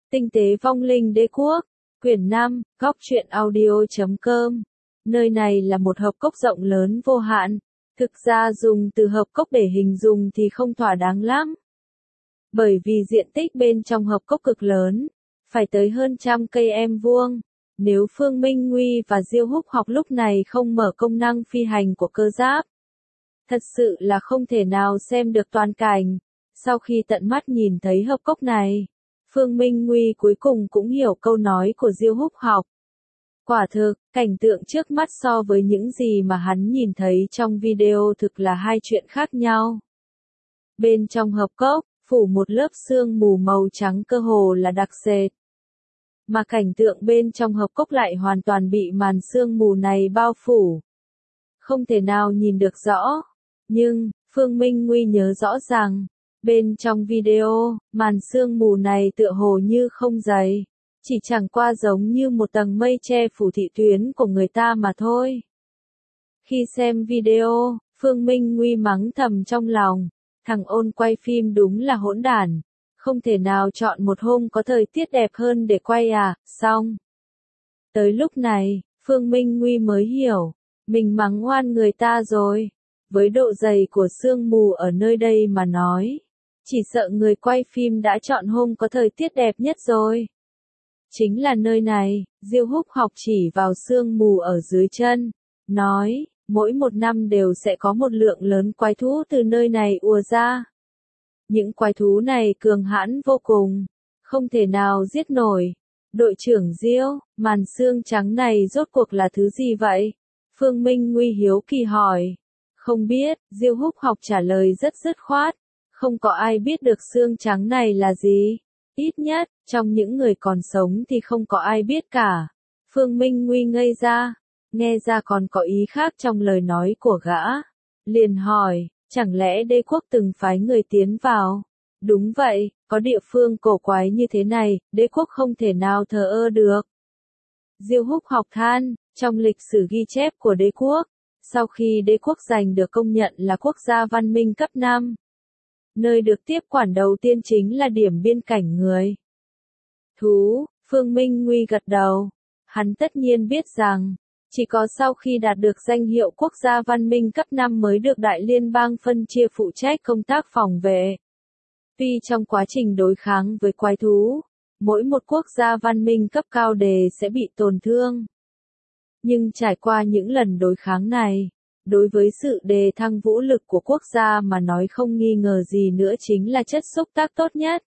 Tinh tế vong linh đế quốc, quyển 5, góc truyện audio.com. Nơi này là một hộp cốc rộng lớn vô hạn. Thực ra dùng từ hộp cốc để hình dung thì không thỏa đáng lắm. Bởi vì diện tích bên trong hộp cốc cực lớn, phải tới hơn 100 cây em vuông. Nếu Phương Minh Nguy và Diêu Húc Học lúc này không mở công năng phi hành của cơ giáp, thật sự là không thể nào xem được toàn cảnh. Sau khi tận mắt nhìn thấy hộp cốc này, Phương Minh Nguy cuối cùng cũng hiểu câu nói của Diêu Húc Học. Quả thực, cảnh tượng trước mắt so với những gì mà hắn nhìn thấy trong video thực là hai chuyện khác nhau. Bên trong hộp cốc, phủ một lớp sương mù màu trắng cơ hồ là đặc sệt. Mà cảnh tượng bên trong hộp cốc lại hoàn toàn bị màn sương mù này bao phủ. Không thể nào nhìn được rõ. Nhưng, Phương Minh Nguy nhớ rõ rằng, bên trong video, màn sương mù này tựa hồ như không dày. Chỉ chẳng qua giống như một tầng mây che phủ thị tuyến của người ta mà thôi. Khi xem video, Phương Minh Nguy mắng thầm trong lòng, thằng ôn quay phim đúng là hỗn đản, không thể nào chọn một hôm có thời tiết đẹp hơn để quay à, xong. Tới lúc này, Phương Minh Nguy mới hiểu, mình mắng oan người ta rồi. Với độ dày của sương mù ở nơi đây mà nói, chỉ sợ người quay phim đã chọn hôm có thời tiết đẹp nhất rồi. Chính là nơi này, Diêu Húc Học chỉ vào sương mù ở dưới chân, nói, mỗi một năm đều sẽ có một lượng lớn quái thú từ nơi này ùa ra. Những quái thú này cường hãn vô cùng, không thể nào giết nổi. Đội trưởng Diêu, màn sương trắng này rốt cuộc là thứ gì vậy? Phương Minh Nguy hiếu kỳ hỏi. Không biết, Diêu Húc Học trả lời rất dứt khoát, không có ai biết được sương trắng này là gì. Ít nhất, trong những người còn sống thì không có ai biết cả. Phương Minh Nguy ngây ra, nghe ra còn có ý khác trong lời nói của gã. Liền hỏi, chẳng lẽ đế quốc từng phái người tiến vào? Đúng vậy, có địa phương cổ quái như thế này, đế quốc không thể nào thờ ơ được. Diêu Húc Học than, trong lịch sử ghi chép của đế quốc, sau khi đế quốc giành được công nhận là quốc gia văn minh cấp 5, nơi được tiếp quản đầu tiên chính là điểm biên cảnh người. Thú, Phương Minh Nguy gật đầu. Hắn tất nhiên biết rằng, chỉ có sau khi đạt được danh hiệu quốc gia văn minh cấp 5 mới được Đại Liên bang phân chia phụ trách công tác phòng vệ. Tuy trong quá trình đối kháng với quái thú, mỗi một quốc gia văn minh cấp cao đề sẽ bị tổn thương. Nhưng trải qua những lần đối kháng này, đối với sự đề thăng vũ lực của quốc gia mà nói không nghi ngờ gì nữa chính là chất xúc tác tốt nhất.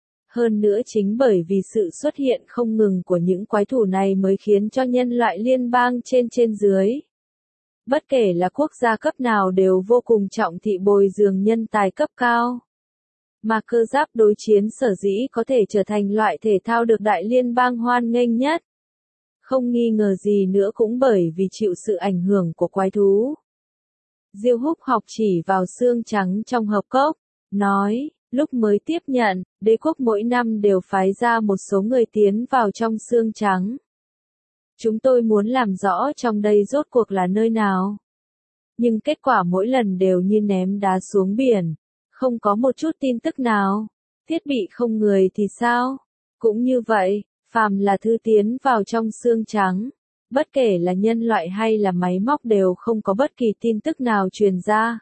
Hơn nữa chính bởi vì sự xuất hiện không ngừng của những quái thú này mới khiến cho nhân loại liên bang trên dưới, bất kể là quốc gia cấp nào đều vô cùng trọng thị bồi dưỡng nhân tài cấp cao. Mà cơ giáp đối chiến sở dĩ có thể trở thành loại thể thao được Đại Liên bang hoan nghênh nhất. Không nghi ngờ gì nữa cũng bởi vì chịu sự ảnh hưởng của quái thú. Diêu Húc Học chỉ vào xương trắng trong hộp cốc, nói, lúc mới tiếp nhận, đế quốc mỗi năm đều phái ra một số người tiến vào trong xương trắng. Chúng tôi muốn làm rõ trong đây rốt cuộc là nơi nào. Nhưng kết quả mỗi lần đều như ném đá xuống biển, không có một chút tin tức nào. Thiết bị không người thì sao? Cũng như vậy, phàm là thứ tiến vào trong xương trắng, bất kể là nhân loại hay là máy móc đều không có bất kỳ tin tức nào truyền ra.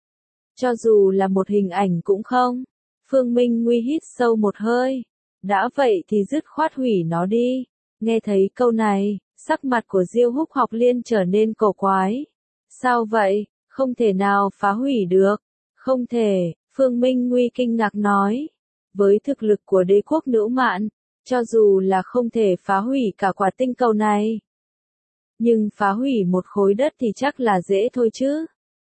Cho dù là một hình ảnh cũng không. Phương Minh Nguy hít sâu một hơi. Đã vậy thì dứt khoát hủy nó đi. Nghe thấy câu này, sắc mặt của Diêu Húc Học liên trở nên cổ quái. Sao vậy? Không thể nào phá hủy được. Không thể, Phương Minh Nguy kinh ngạc nói. Với thực lực của đế quốc Nữ Mạn, cho dù là không thể phá hủy cả quả tinh cầu này, nhưng phá hủy một khối đất thì chắc là dễ thôi chứ.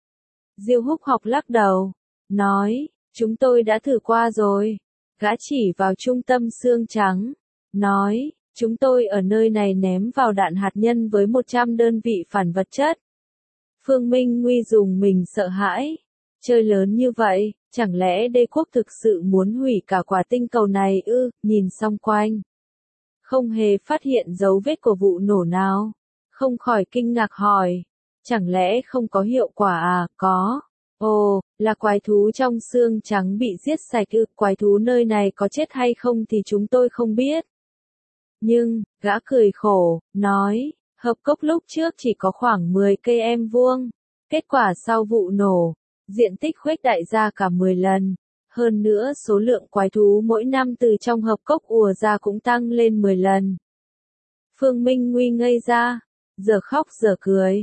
Diêu Húc Học lắc đầu, nói, chúng tôi đã thử qua rồi. Gã chỉ vào trung tâm xương trắng, nói, chúng tôi ở nơi này ném vào đạn hạt nhân với 100 đơn vị phản vật chất. Phương Minh Nguy dùng mình sợ hãi. Chơi lớn như vậy, chẳng lẽ đế quốc thực sự muốn hủy cả quả tinh cầu này ư? Nhìn xung quanh, không hề phát hiện dấu vết của vụ nổ nào. Không khỏi kinh ngạc hỏi, chẳng lẽ không có hiệu quả à? Có. Ồ, là quái thú trong xương trắng bị giết sạch ư? Quái thú nơi này có chết hay không thì chúng tôi không biết. Nhưng, gã cười khổ, nói, hợp cốc lúc trước chỉ có khoảng 10 cây em vuông. Kết quả sau vụ nổ, diện tích khuếch đại ra cả 10 lần. Hơn nữa số lượng quái thú mỗi năm từ trong hợp cốc ùa ra cũng tăng lên 10 lần. Phương Minh Nguy ngây ra, giờ khóc giờ cười,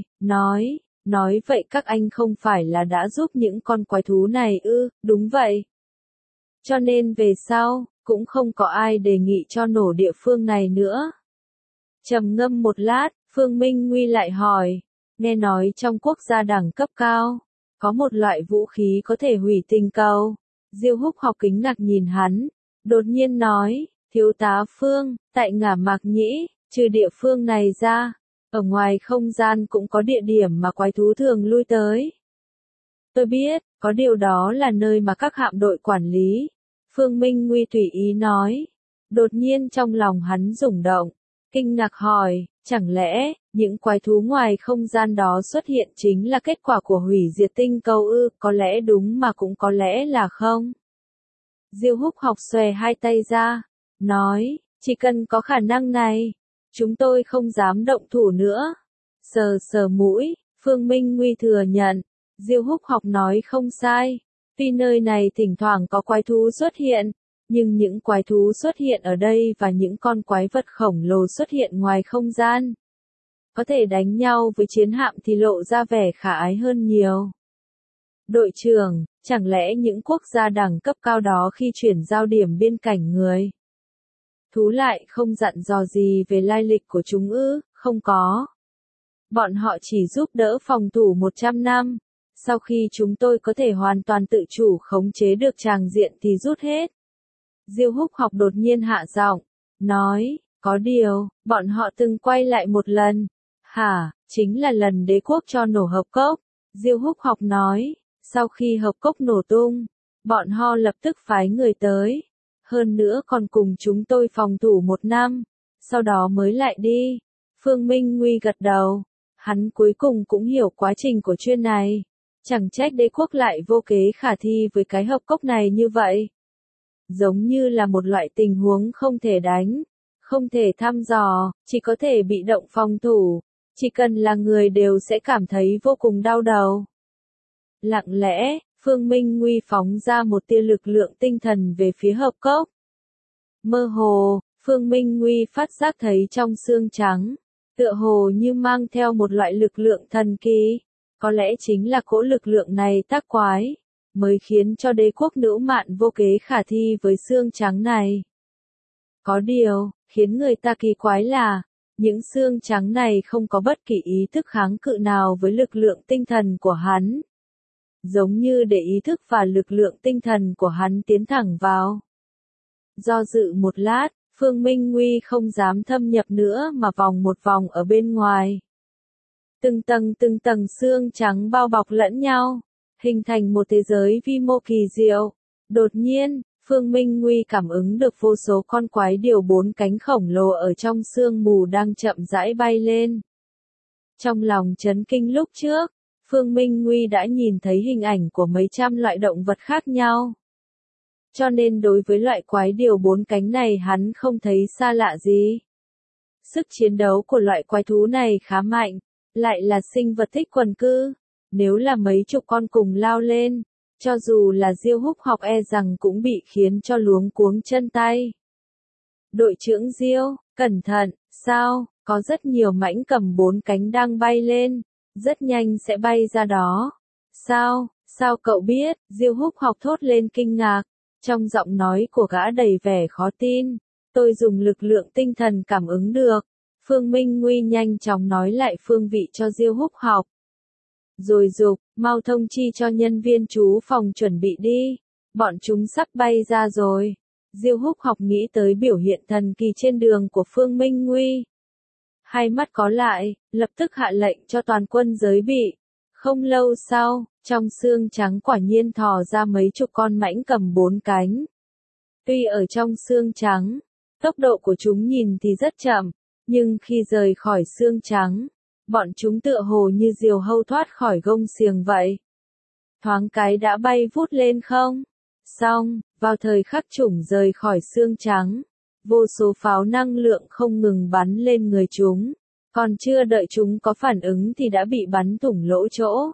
nói vậy các anh không phải là đã giúp những con quái thú này ư? Đúng vậy. Cho nên về sau, cũng không có ai đề nghị cho nổ địa phương này nữa. Trầm ngâm một lát, Phương Minh Nguy lại hỏi, nghe nói trong quốc gia đẳng cấp cao, có một loại vũ khí có thể hủy tinh cầu. Diêu Húc Học kính ngạc nhìn hắn, đột nhiên nói, thiếu tá Phương, tại Ngả Mạc Nhĩ, trừ địa phương này ra, ở ngoài không gian cũng có địa điểm mà quái thú thường lui tới. Tôi biết, có điều đó là nơi mà các hạm đội quản lý. Phương Minh Nguy tùy ý nói. Đột nhiên trong lòng hắn rung động, kinh ngạc hỏi, chẳng lẽ, những quái thú ngoài không gian đó xuất hiện chính là kết quả của hủy diệt tinh cầu ư? Có lẽ đúng mà cũng có lẽ là không. Diêu Húc Học xòe hai tay ra, nói, chỉ cần có khả năng này, chúng tôi không dám động thủ nữa. Sờ sờ mũi, Phương Minh Nguy thừa nhận, Diêu Húc Học nói không sai. Tuy nơi này thỉnh thoảng có quái thú xuất hiện, nhưng những quái thú xuất hiện ở đây và những con quái vật khổng lồ xuất hiện ngoài không gian. Có thể đánh nhau với chiến hạm thì lộ ra vẻ khả ái hơn nhiều. Đội trưởng, chẳng lẽ những quốc gia đẳng cấp cao đó khi chuyển giao điểm biên cảnh người thú lại không dặn dò gì về lai lịch của chúng ư? Không có. Bọn họ chỉ giúp đỡ phòng thủ 100 năm. Sau khi chúng tôi có thể hoàn toàn tự chủ khống chế được tràng diện thì rút hết. Diêu Húc Học đột nhiên hạ giọng, nói, có điều, bọn họ từng quay lại một lần. Hả, chính là lần đế quốc cho nổ hợp cốc. Diêu Húc Học nói, sau khi hợp cốc nổ tung, bọn họ lập tức phái người tới. Hơn nữa còn cùng chúng tôi phòng thủ 1 năm, sau đó mới lại đi. Phương Minh Nguy gật đầu, hắn cuối cùng cũng hiểu quá trình của chuyện này. Chẳng trách đế quốc lại vô kế khả thi với cái hợp cốc này như vậy. Giống như là một loại tình huống không thể đánh, không thể thăm dò, chỉ có thể bị động phòng thủ. Chỉ cần là người đều sẽ cảm thấy vô cùng đau đầu. Lặng lẽ, Phương Minh Nguy phóng ra một tia lực lượng tinh thần về phía hợp cốc. Mơ hồ, Phương Minh Nguy phát giác thấy trong xương trắng, tựa hồ như mang theo một loại lực lượng thần kỳ. Có lẽ chính là cỗ lực lượng này tác quái, mới khiến cho đế quốc nữ mạn vô kế khả thi với xương trắng này. Có điều, khiến người ta kỳ quái là, những xương trắng này không có bất kỳ ý thức kháng cự nào với lực lượng tinh thần của hắn. Giống như để ý thức và lực lượng tinh thần của hắn tiến thẳng vào. Do dự một lát, Phương Minh Nguy không dám thâm nhập nữa mà vòng một vòng ở bên ngoài. Từng tầng xương trắng bao bọc lẫn nhau, hình thành một thế giới vi mô kỳ diệu. Đột nhiên, Phương Minh Nguy cảm ứng được vô số con quái điểu 4 cánh khổng lồ ở trong sương mù đang chậm rãi bay lên. Trong lòng chấn kinh lúc trước, Phương Minh Nguy đã nhìn thấy hình ảnh của mấy trăm loại động vật khác nhau. Cho nên đối với loại quái điểu 4 cánh này hắn không thấy xa lạ gì. Sức chiến đấu của loại quái thú này khá mạnh, lại là sinh vật thích quần cư. Nếu là mấy chục con cùng lao lên, cho dù là Diêu Húc Học e rằng cũng bị khiến cho luống cuống chân tay. Đội trưởng Diêu, cẩn thận, sao, có rất nhiều mãnh cầm 4 cánh đang bay lên, rất nhanh sẽ bay ra đó. Sao cậu biết? Diêu Húc Học thốt lên kinh ngạc, trong giọng nói của gã đầy vẻ khó tin. Tôi dùng lực lượng tinh thần cảm ứng được. Phương Minh Nguy nhanh chóng nói lại phương vị cho Diêu Húc Học. Rồi dục, mau thông chi cho nhân viên trú phòng chuẩn bị đi. Bọn chúng sắp bay ra rồi. Diêu Húc Học nghĩ tới biểu hiện thần kỳ trên đường của Phương Minh Nguy. Hai mắt có lại, lập tức hạ lệnh cho toàn quân giới bị. Không lâu sau, trong xương trắng quả nhiên thò ra mấy chục con mãnh cầm 4 cánh. Tuy ở trong xương trắng, tốc độ của chúng nhìn thì rất chậm, nhưng khi rời khỏi xương trắng, bọn chúng tựa hồ như diều hâu thoát khỏi gông xiềng vậy. thoáng cái đã bay vút lên không. Xong, vào thời khắc chủng rời khỏi xương trắng, vô số pháo năng lượng không ngừng bắn lên người chúng, còn chưa đợi chúng có phản ứng thì đã bị bắn thủng lỗ chỗ.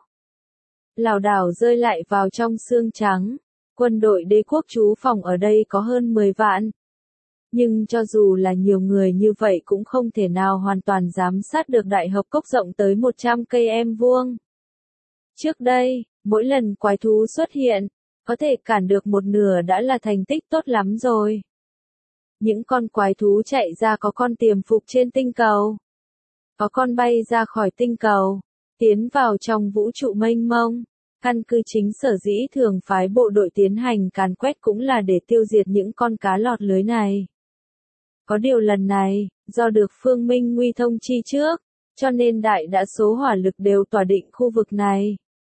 Lảo đảo rơi lại vào trong xương trắng. Quân đội đế quốc trú phòng ở đây có hơn 10 vạn. Nhưng cho dù là nhiều người như vậy cũng không thể nào hoàn toàn giám sát được đại hợp cốc rộng tới 100 cây em vuông. Trước đây, mỗi lần quái thú xuất hiện, có thể cản được một nửa đã là thành tích tốt lắm rồi. Những con quái thú chạy ra có con tiềm phục trên tinh cầu. Có con bay ra khỏi tinh cầu, tiến vào trong vũ trụ mênh mông. Căn cứ chính sở dĩ thường phái bộ đội tiến hành càn quét cũng là để tiêu diệt những con cá lọt lưới này. Có điều lần này, do được Phương Minh Nguy thông chi trước, cho nên đại đa số hỏa lực đều tỏa định khu vực này.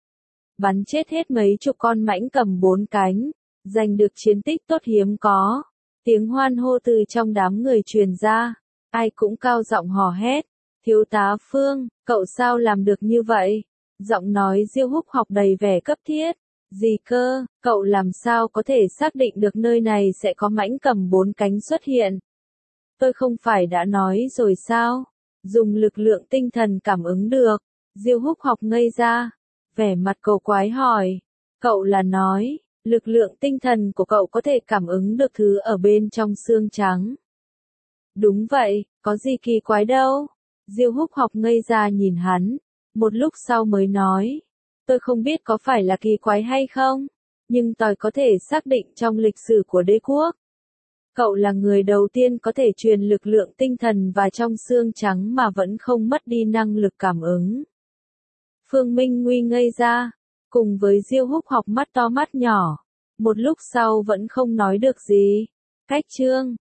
Bắn chết hết mấy chục con mãnh cầm 4 cánh, giành được chiến tích tốt hiếm có. Tiếng hoan hô từ trong đám người truyền ra, ai cũng cao giọng hò hét. Thiếu tá Phương, cậu sao làm được như vậy? Giọng nói Diêu Húc Học đầy vẻ cấp thiết. Gì cơ, cậu làm sao có thể xác định được nơi này sẽ có mãnh cầm 4 cánh xuất hiện? Tôi không phải đã nói rồi sao? Dùng lực lượng tinh thần cảm ứng được. Diêu Húc Học ngây ra, vẻ mặt cầu quái hỏi. Cậu là nói, lực lượng tinh thần của cậu có thể cảm ứng được thứ ở bên trong xương trắng. Đúng vậy, có gì kỳ quái đâu. Diêu Húc Học ngây ra nhìn hắn, một lúc sau mới nói. Tôi không biết có phải là kỳ quái hay không, nhưng tôi có thể xác định trong lịch sử của đế quốc. Cậu là người đầu tiên có thể truyền lực lượng tinh thần vào trong xương trắng mà vẫn không mất đi năng lực cảm ứng. Phương Minh Nguy ngây ra, cùng với Diêu Húc Học mắt to mắt nhỏ. Một lúc sau vẫn không nói được gì. Cách chương